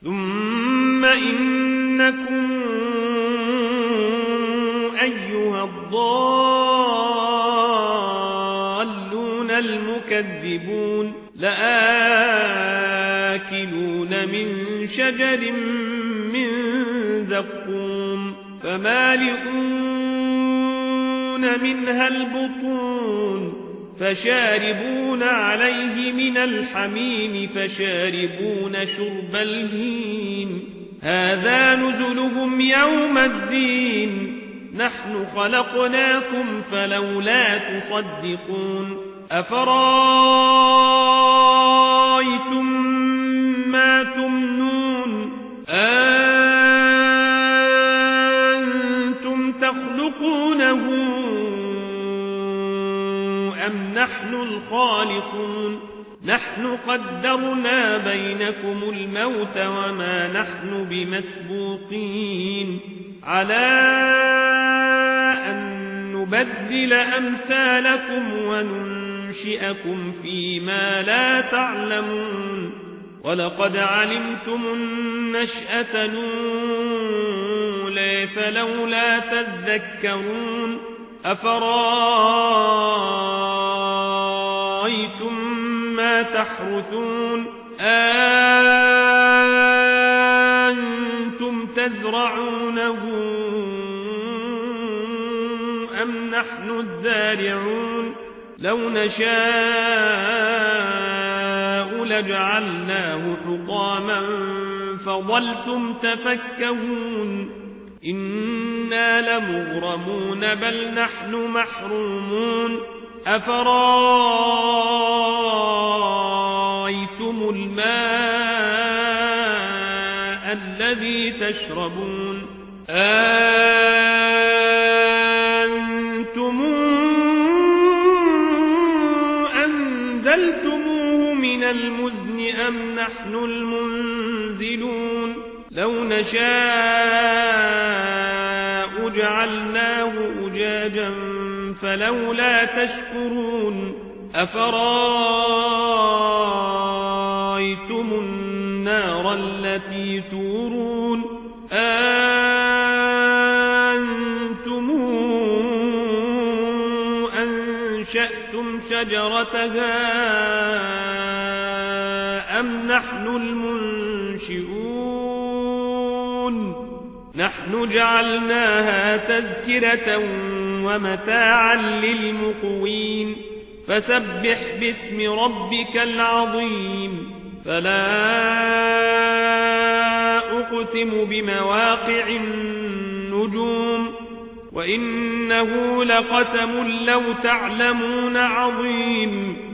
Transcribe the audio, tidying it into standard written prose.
ثم إنكم أيها الضالون المكذبون لآكلون من شجر من زقوم فمالئون منها البطون فشاربون عليه من الحميم فشاربون شرب الهيم هذا نزلهم يوم الدين نحن خلقناكم فلولا تصدقون أفرأيتم ما تمنون أنتم تخلقونه أم نحن الخالقون نحن قدرنا بينكم الموت وما نحن بمسبوقين على أن نبدل أمثالكم وننشئكم فيما لا تعلمون ولقد علمتم النشأة الأولى فلولا تذكرون أفرأيتم ما تحرثون أنتم تزرعونه أم نحن الزارعون لو نشاء لجعلناه حطاما فظلتم تفكهون إنا لمغرمون بل نحن محرومون أفرأيتم الماء الذي تشربون أنتم أنزلتموه من المزن أم نحن المنزلون لو نشاء جعلناه أجاجا فلولا تشكرون أفرأيتم النار التي تورون أنتم أنشأتم شجرتها أم نحن المنشئون نحن جعلناها تذكرة ومتاعا للمقوين فسبح باسم ربك العظيم فلا أقسم بمواقع النجوم وإنه لقسم لو تعلمون عظيم